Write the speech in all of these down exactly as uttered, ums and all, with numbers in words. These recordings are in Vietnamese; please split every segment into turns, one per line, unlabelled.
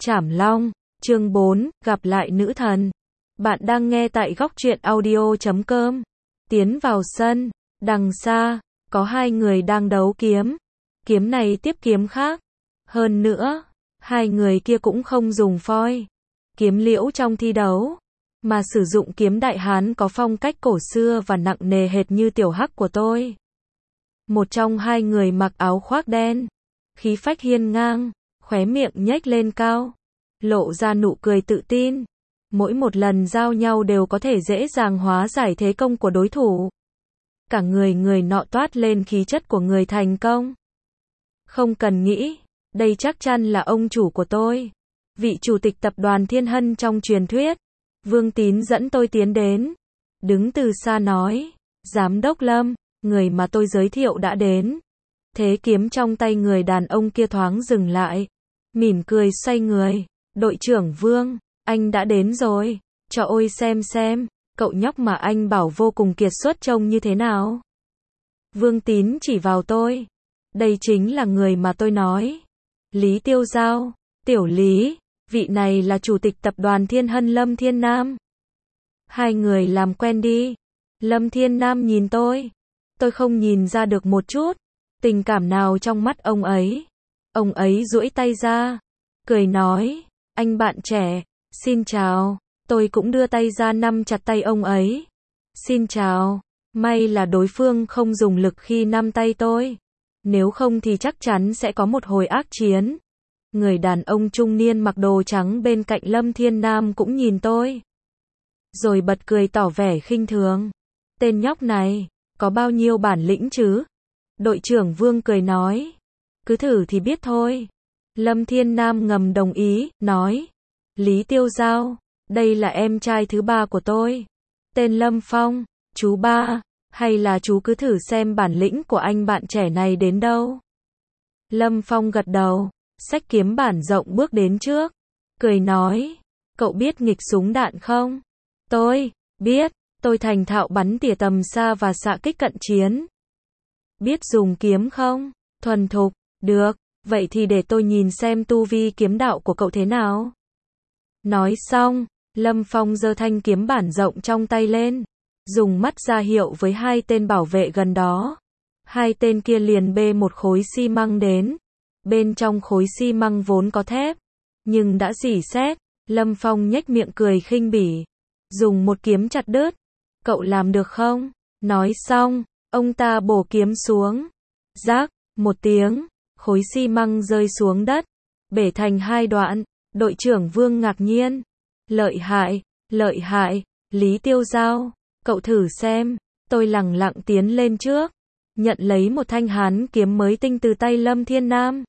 Trảm Long, chương bốn, gặp lại nữ thần. Bạn đang nghe tại góc truyện audio chấm com. Tiến vào sân, đằng xa, có hai người đang đấu kiếm. Kiếm này tiếp kiếm khác. Hơn nữa, hai người kia cũng không dùng phoi, kiếm liễu trong thi đấu, mà sử dụng kiếm đại hán có phong cách cổ xưa và nặng nề hệt như tiểu hắc của tôi. Một trong hai người mặc áo khoác đen, khí phách hiên ngang, khóe miệng nhếch lên cao, lộ ra nụ cười tự tin. Mỗi một lần giao nhau đều có thể dễ dàng hóa giải thế công của đối thủ. Cả người người nọ toát lên khí chất của người thành công. Không cần nghĩ, đây chắc chắn là ông chủ của tôi, vị chủ tịch tập đoàn Thiên Hân trong truyền thuyết. Vương Tín dẫn tôi tiến đến, đứng từ xa nói, Giám đốc Lâm, người mà tôi giới thiệu đã đến. Thế kiếm trong tay người đàn ông kia thoáng dừng lại, mỉm cười xoay người, đội trưởng Vương, anh đã đến rồi, cho ôi xem xem, cậu nhóc mà anh bảo vô cùng kiệt xuất trông như thế nào. Vương Tín chỉ vào tôi, đây chính là người mà tôi nói, Lý Tiêu Giao, Tiểu Lý, vị này là chủ tịch tập đoàn Thiên Hân Lâm Thiên Nam. Hai người làm quen đi. Lâm Thiên Nam nhìn tôi, tôi không nhìn ra được một chút tình cảm nào trong mắt ông ấy. Ông ấy duỗi tay ra, cười nói, anh bạn trẻ, xin chào. Tôi cũng đưa tay ra nắm chặt tay ông ấy. Xin chào. May là đối phương không dùng lực khi nắm tay tôi, nếu không thì chắc chắn sẽ có một hồi ác chiến. Người đàn ông trung niên mặc đồ trắng bên cạnh Lâm Thiên Nam cũng nhìn tôi, rồi bật cười tỏ vẻ khinh thường. Tên nhóc này, có bao nhiêu bản lĩnh chứ? Đội trưởng Vương cười nói, cứ thử thì biết thôi. Lâm Thiên Nam ngầm đồng ý, nói, Lý Tiêu Giao, đây là em trai thứ ba của tôi, tên Lâm Phong. Chú ba, hay là chú cứ thử xem bản lĩnh của anh bạn trẻ này đến đâu. Lâm Phong gật đầu, xách kiếm bản rộng bước đến trước, cười nói, cậu biết nghịch súng đạn không? Tôi, biết, tôi thành thạo bắn tỉa tầm xa và xạ kích cận chiến. Biết dùng kiếm không? Thuần thục, được, vậy thì để tôi nhìn xem tu vi kiếm đạo của cậu thế nào. Nói xong, Lâm Phong giơ thanh kiếm bản rộng trong tay lên, dùng mắt ra hiệu với hai tên bảo vệ gần đó. Hai tên kia liền bê một khối xi măng đến. Bên trong khối xi măng vốn có thép, nhưng đã rỉ sét. Lâm Phong nhếch miệng cười khinh bỉ, dùng một kiếm chặt đứt. Cậu làm được không? Nói xong, ông ta bổ kiếm xuống. Rác, một tiếng, khối xi măng rơi xuống đất, bể thành hai đoạn. Đội trưởng Vương ngạc nhiên, lợi hại, lợi hại, Lý Tiêu Giao, cậu thử xem. Tôi lẳng lặng tiến lên trước, nhận lấy một thanh hán kiếm mới tinh từ tay Lâm Thiên Nam.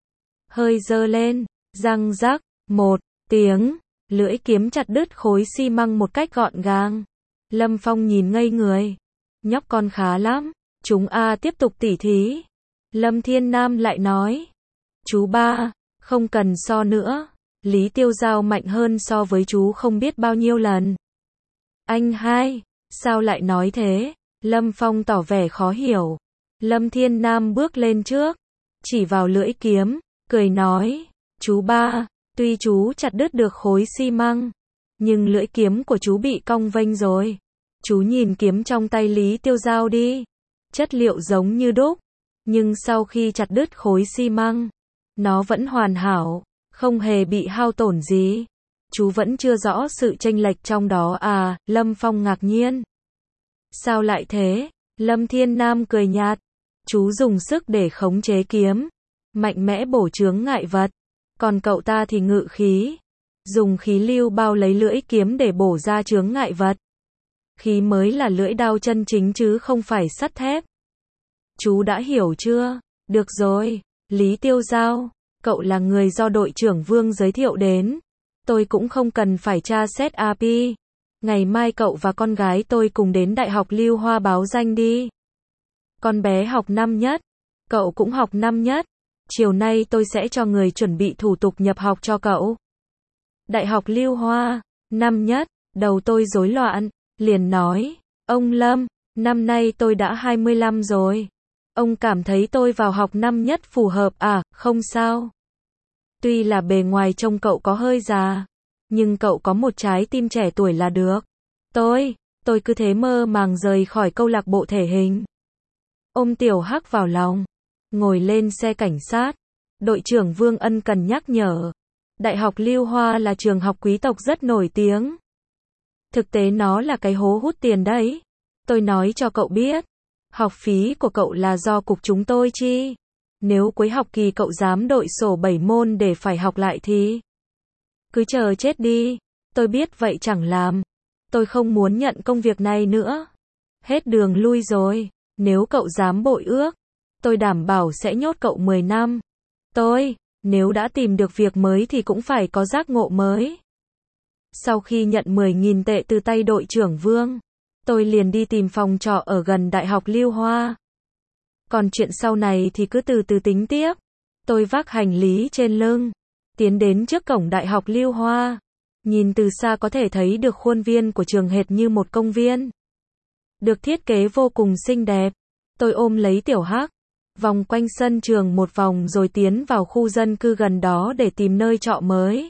Hơi giơ lên, răng rắc, một tiếng, lưỡi kiếm chặt đứt khối xi măng một cách gọn gàng. Lâm Phong nhìn ngây người, nhóc con khá lắm, chúng a tiếp tục tỉ thí. Lâm Thiên Nam lại nói, chú ba, không cần so nữa, Lý Tiêu Giao mạnh hơn so với chú không biết bao nhiêu lần. Anh hai, sao lại nói thế? Lâm Phong tỏ vẻ khó hiểu. Lâm Thiên Nam bước lên trước, chỉ vào lưỡi kiếm, cười nói, chú ba, tuy chú chặt đứt được khối xi măng, nhưng lưỡi kiếm của chú bị cong vênh rồi. Chú nhìn kiếm trong tay Lý Tiêu Giao đi, chất liệu giống như đúc, nhưng sau khi chặt đứt khối xi măng, nó vẫn hoàn hảo, không hề bị hao tổn gì. Chú vẫn chưa rõ sự chênh lệch trong đó à? Lâm Phong ngạc nhiên. Sao lại thế? Lâm Thiên Nam cười nhạt, chú dùng sức để khống chế kiếm, mạnh mẽ bổ chướng ngại vật, còn cậu ta thì ngự khí, dùng khí lưu bao lấy lưỡi kiếm để bổ ra chướng ngại vật. Khí mới là lưỡi đao chân chính chứ không phải sắt thép. Chú đã hiểu chưa? Được rồi, Lý Tiêu Giao, cậu là người do đội trưởng Vương giới thiệu đến, tôi cũng không cần phải tra xét a pê. Ngày mai cậu và con gái tôi cùng đến Đại học Lưu Hoa báo danh đi. Con bé học năm nhất, cậu cũng học năm nhất. Chiều nay tôi sẽ cho người chuẩn bị thủ tục nhập học cho cậu. Đại học Lưu Hoa, năm nhất, đầu tôi rối loạn, liền nói, ông Lâm, năm nay tôi đã hai mươi lăm rồi. Ông cảm thấy tôi vào học năm nhất phù hợp à? Không sao. Tuy là bề ngoài trông cậu có hơi già, nhưng cậu có một trái tim trẻ tuổi là được. Tôi, tôi cứ thế mơ màng rời khỏi câu lạc bộ thể hình. Ôm Tiểu Hắc vào lòng, ngồi lên xe cảnh sát. Đội trưởng Vương ân cần nhắc nhở. Đại học Lưu Hoa là trường học quý tộc rất nổi tiếng. Thực tế nó là cái hố hút tiền đấy. Tôi nói cho cậu biết. Học phí của cậu là do cục chúng tôi chi. Nếu cuối học kỳ cậu dám đội sổ bảy môn để phải học lại thì cứ chờ chết đi. Tôi biết vậy chẳng làm. Tôi không muốn nhận công việc này nữa. Hết đường lui rồi. Nếu cậu dám bội ước, tôi đảm bảo sẽ nhốt cậu mười năm. Tôi, nếu đã tìm được việc mới thì cũng phải có giác ngộ mới. Sau khi nhận mười nghìn tệ từ tay đội trưởng Vương, tôi liền đi tìm phòng trọ ở gần Đại học Lưu Hoa. Còn chuyện sau này thì cứ từ từ tính tiếp. Tôi vác hành lý trên lưng, tiến đến trước cổng Đại học Lưu Hoa. Nhìn từ xa có thể thấy được khuôn viên của trường hệt như một công viên. Được thiết kế vô cùng xinh đẹp. Tôi ôm lấy Tiểu Hắc, vòng quanh sân trường một vòng rồi tiến vào khu dân cư gần đó để tìm nơi trọ mới.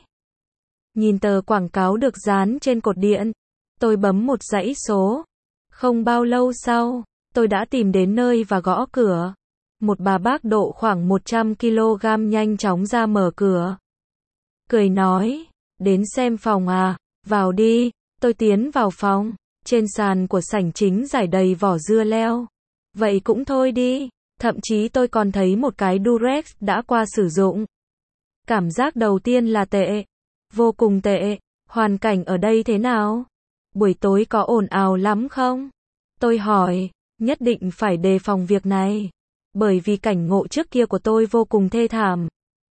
Nhìn tờ quảng cáo được dán trên cột điện, tôi bấm một dãy số. Không bao lâu sau, tôi đã tìm đến nơi và gõ cửa. Một bà bác độ khoảng một trăm ki lô gam nhanh chóng ra mở cửa. Cười nói, đến xem phòng à, vào đi. Tôi tiến vào phòng, trên sàn của sảnh chính rải đầy vỏ dưa leo. Vậy cũng thôi đi, thậm chí tôi còn thấy một cái Durex đã qua sử dụng. Cảm giác đầu tiên là tệ, vô cùng tệ. Hoàn cảnh ở đây thế nào? Buổi tối có ồn ào lắm không? Tôi hỏi, nhất định phải đề phòng việc này, bởi vì cảnh ngộ trước kia của tôi vô cùng thê thảm.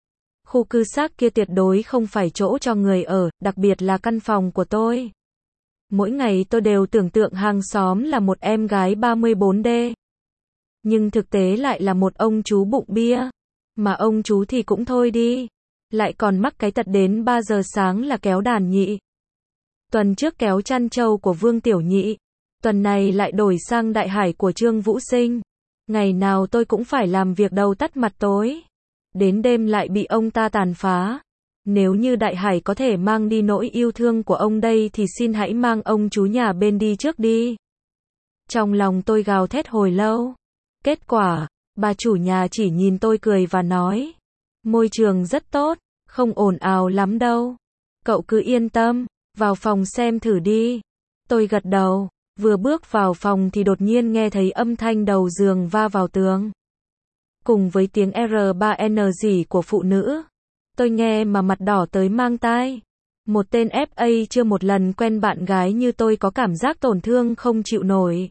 Khu cư xá kia tuyệt đối không phải chỗ cho người ở, đặc biệt là căn phòng của tôi. Mỗi ngày tôi đều tưởng tượng hàng xóm là một em gái ba mươi bốn D. Nhưng thực tế lại là một ông chú bụng bia. Mà ông chú thì cũng thôi đi. Lại còn mắc cái tật đến ba giờ sáng là kéo đàn nhị. Tuần trước kéo chăn trâu của Vương Tiểu Nhị. Tuần này lại đổi sang Đại Hải của Trương Vũ Sinh. Ngày nào tôi cũng phải làm việc đầu tắt mặt tối. Đến đêm lại bị ông ta tàn phá. Nếu như Đại Hải có thể mang đi nỗi yêu thương của ông đây thì xin hãy mang ông chú nhà bên đi trước đi. Trong lòng tôi gào thét hồi lâu. Kết quả, bà chủ nhà chỉ nhìn tôi cười và nói. Môi trường rất tốt, không ồn ào lắm đâu. Cậu cứ yên tâm, vào phòng xem thử đi. Tôi gật đầu, vừa bước vào phòng thì đột nhiên nghe thấy âm thanh đầu giường va vào tường. Cùng với tiếng R ba N rỉ của phụ nữ. Tôi nghe mà mặt đỏ tới mang tai. Một tên F A chưa một lần quen bạn gái như tôi có cảm giác tổn thương không chịu nổi.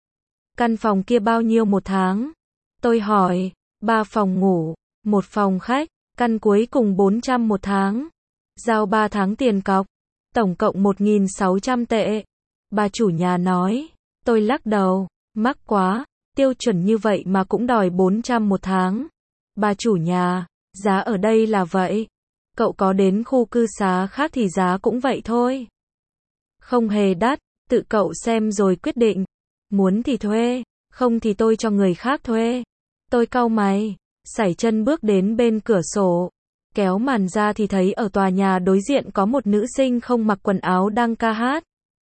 Căn phòng kia bao nhiêu một tháng? Tôi hỏi, ba phòng ngủ, một phòng khách, căn cuối cùng bốn trăm một tháng. Giao ba tháng tiền cọc, tổng cộng một nghìn sáu trăm tệ. Bà chủ nhà nói, tôi lắc đầu, mắc quá, tiêu chuẩn như vậy mà cũng đòi bốn trăm một tháng. Bà chủ nhà, giá ở đây là vậy. Cậu có đến khu cư xá khác thì giá cũng vậy thôi. Không hề đắt, tự cậu xem rồi quyết định. Muốn thì thuê, không thì tôi cho người khác thuê. Tôi cau mày, sải chân bước đến bên cửa sổ. Kéo màn ra thì thấy ở tòa nhà đối diện có một nữ sinh không mặc quần áo đang ca hát.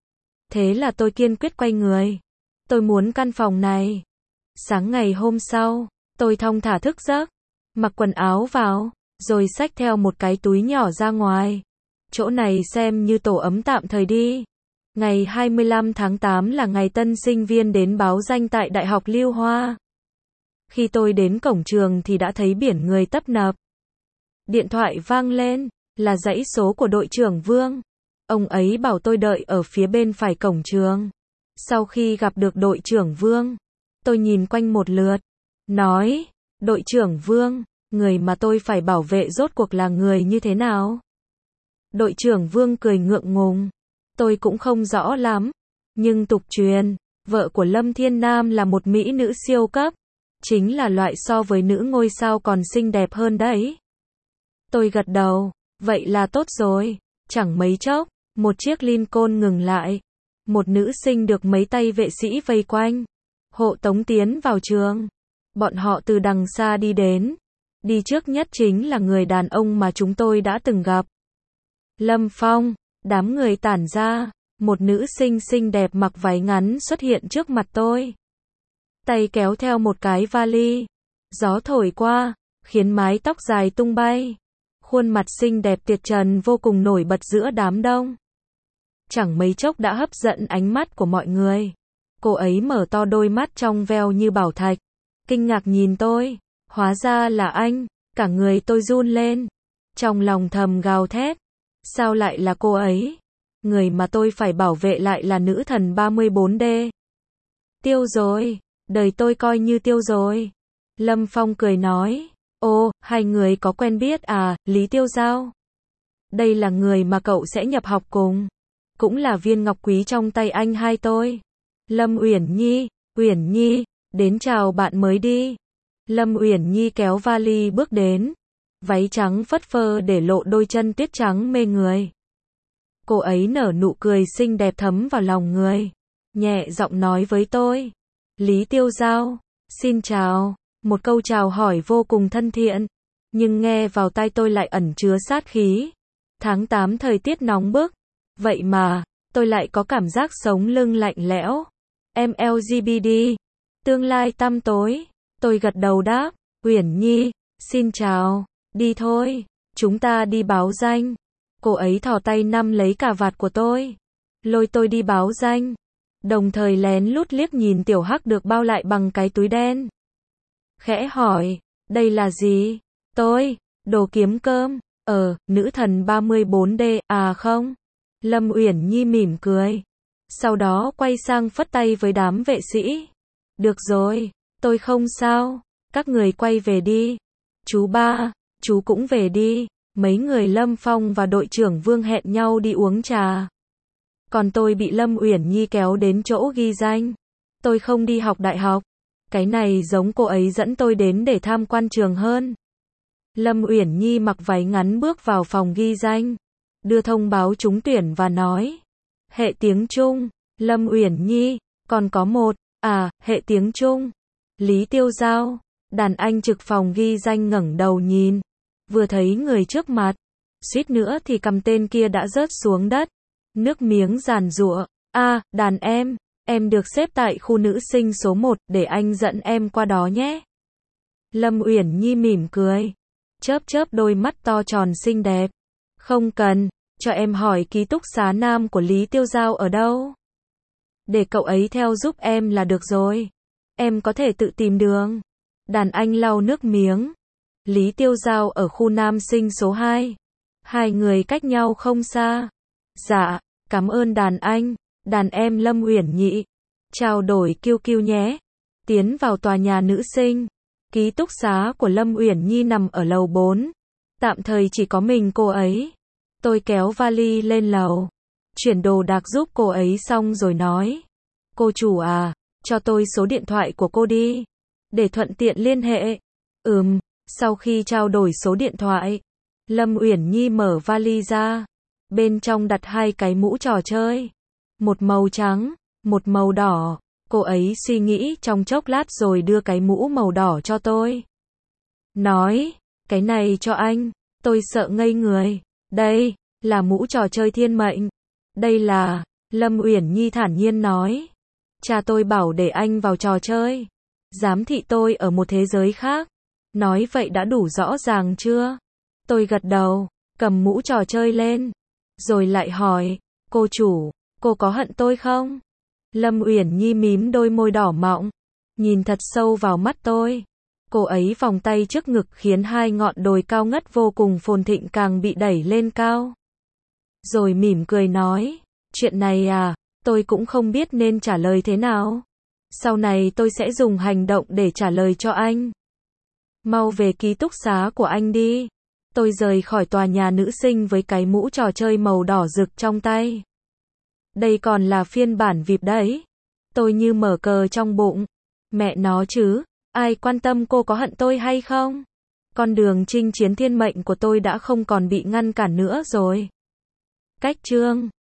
Thế là tôi kiên quyết quay người. Tôi muốn căn phòng này. Sáng ngày hôm sau, tôi thong thả thức giấc, mặc quần áo vào, rồi xách theo một cái túi nhỏ ra ngoài. Chỗ này xem như tổ ấm tạm thời đi. Ngày hai mươi lăm tháng tám là ngày tân sinh viên đến báo danh tại Đại học Lưu Hoa. Khi tôi đến cổng trường thì đã thấy biển người tấp nập. Điện thoại vang lên, là dãy số của đội trưởng Vương. Ông ấy bảo tôi đợi ở phía bên phải cổng trường. Sau khi gặp được đội trưởng Vương, tôi nhìn quanh một lượt, nói, đội trưởng Vương, người mà tôi phải bảo vệ rốt cuộc là người như thế nào? Đội trưởng Vương cười ngượng ngùng. Tôi cũng không rõ lắm, nhưng tục truyền, vợ của Lâm Thiên Nam là một mỹ nữ siêu cấp, chính là loại so với nữ ngôi sao còn xinh đẹp hơn đấy. Tôi gật đầu, vậy là tốt rồi. Chẳng mấy chốc, một chiếc Lincoln ngừng lại. Một nữ sinh được mấy tay vệ sĩ vây quanh, hộ tống tiến vào trường. Bọn họ từ đằng xa đi đến, Đi trước nhất chính là người đàn ông mà chúng tôi đã từng gặp. Lâm Phong, đám người tản ra, một nữ sinh xinh đẹp mặc váy ngắn xuất hiện trước mặt tôi. Tay kéo theo một cái vali. Gió thổi qua, khiến mái tóc dài tung bay. Khuôn mặt xinh đẹp tuyệt trần vô cùng nổi bật giữa đám đông. Chẳng mấy chốc đã hấp dẫn ánh mắt của mọi người. Cô ấy mở to đôi mắt trong veo như bảo thạch. Kinh ngạc nhìn tôi. Hóa ra là anh. Cả người tôi run lên. Trong lòng thầm gào thét. Sao lại là cô ấy? Người mà tôi phải bảo vệ lại là nữ thần ba mươi bốn D. Tiêu rồi. Đời tôi coi như tiêu rồi. Lâm Phong cười nói. Ô, hai người có quen biết à, Lý Tiêu Giao? Đây là người mà cậu sẽ nhập học cùng. Cũng là viên ngọc quý trong tay anh hai tôi. Lâm Uyển Nhi, Uyển Nhi, đến chào bạn mới đi. Lâm Uyển Nhi kéo vali bước đến. Váy trắng phất phơ để lộ đôi chân tuyết trắng mê người. Cô ấy nở nụ cười xinh đẹp thấm vào lòng người. Nhẹ giọng nói với tôi. Lý Tiêu Giao, xin chào. Một câu chào hỏi vô cùng thân thiện. Nhưng nghe vào tai tôi lại ẩn chứa sát khí. Tháng tám thời tiết nóng bức. Vậy mà, tôi lại có cảm giác sống lưng lạnh lẽo. Em lờ giê bê tê. Tương lai tăm tối. Tôi gật đầu đáp. Uyển Nhi, xin chào. Đi thôi. Chúng ta đi báo danh. Cô ấy thò tay nắm lấy cà vạt của tôi. Lôi tôi đi báo danh. Đồng thời lén lút liếc nhìn tiểu hắc được bao lại bằng cái túi đen. Khẽ hỏi. Đây là gì? Tôi. Đồ kiếm cơm. Ờ, nữ thần ba mươi bốn D. À không. Lâm Uyển Nhi mỉm cười. Sau đó quay sang phất tay với đám vệ sĩ. Được rồi. Tôi không sao. Các người quay về đi. Chú ba. Chú cũng về đi. Mấy người Lâm Phong và đội trưởng Vương hẹn nhau đi uống trà. Còn tôi bị Lâm Uyển Nhi kéo đến chỗ ghi danh. Tôi không đi học đại học. Cái này giống cô ấy dẫn tôi đến để tham quan trường hơn. Lâm Uyển Nhi mặc váy ngắn bước vào phòng ghi danh. Đưa thông báo trúng tuyển và nói. Hệ tiếng Trung. Lâm Uyển Nhi. Còn có một. À, hệ tiếng Trung. Lý Tiêu Giao. Đàn anh trực phòng ghi danh ngẩng đầu nhìn. Vừa thấy người trước mặt. Suýt nữa thì cầm tên kia đã rớt xuống đất. Nước miếng giàn giụa. À, đàn em. Em được xếp tại khu nữ sinh số một, để anh dẫn em qua đó nhé. Lâm Uyển Nhi mỉm cười. Chớp chớp đôi mắt to tròn xinh đẹp. Không cần, cho em hỏi ký túc xá nam của Lý Tiêu Giao ở đâu. Để cậu ấy theo giúp em là được rồi. Em có thể tự tìm đường. Đàn anh lau nước miếng. Lý Tiêu Giao ở khu nam sinh số hai. Hai người cách nhau không xa. Dạ, cảm ơn đàn anh. Đàn em Lâm Uyển Nhi. Trao đổi kiu kiu nhé. Tiến vào tòa nhà nữ sinh. Ký túc xá của Lâm Uyển Nhi nằm ở lầu bốn. Tạm thời chỉ có mình cô ấy. Tôi kéo vali lên lầu. Chuyển đồ đạc giúp cô ấy xong rồi nói. Cô chủ à, cho tôi số điện thoại của cô đi. Để thuận tiện liên hệ. Ừm, sau khi trao đổi số điện thoại. Lâm Uyển Nhi mở vali ra. Bên trong đặt hai cái mũ trò chơi. Một màu trắng, một màu đỏ. Cô ấy suy nghĩ trong chốc lát rồi đưa cái mũ màu đỏ cho tôi. Nói, cái này cho anh. Tôi sợ ngây người. Đây, là mũ trò chơi thiên mệnh. Đây là, Lâm Uyển Nhi thản nhiên nói. Cha tôi bảo để anh vào trò chơi. Giám thị tôi ở một thế giới khác. Nói vậy đã đủ rõ ràng chưa? Tôi gật đầu, cầm mũ trò chơi lên. Rồi lại hỏi, cô chủ, cô có hận tôi không? Lâm Uyển Nhi mím đôi môi đỏ mọng, nhìn thật sâu vào mắt tôi. Cô ấy vòng tay trước ngực khiến hai ngọn đồi cao ngất vô cùng phồn thịnh càng bị đẩy lên cao. Rồi mỉm cười nói, chuyện này à, tôi cũng không biết nên trả lời thế nào. Sau này tôi sẽ dùng hành động để trả lời cho anh. Mau về ký túc xá của anh đi. Tôi rời khỏi tòa nhà nữ sinh với cái mũ trò chơi màu đỏ rực trong tay. Đây còn là phiên bản vi ai pi đấy. Tôi như mở cờ trong bụng. Mẹ nó chứ, ai quan tâm cô có hận tôi hay không? Con đường chinh chiến thiên mệnh của tôi đã không còn bị ngăn cản nữa rồi. Cách chương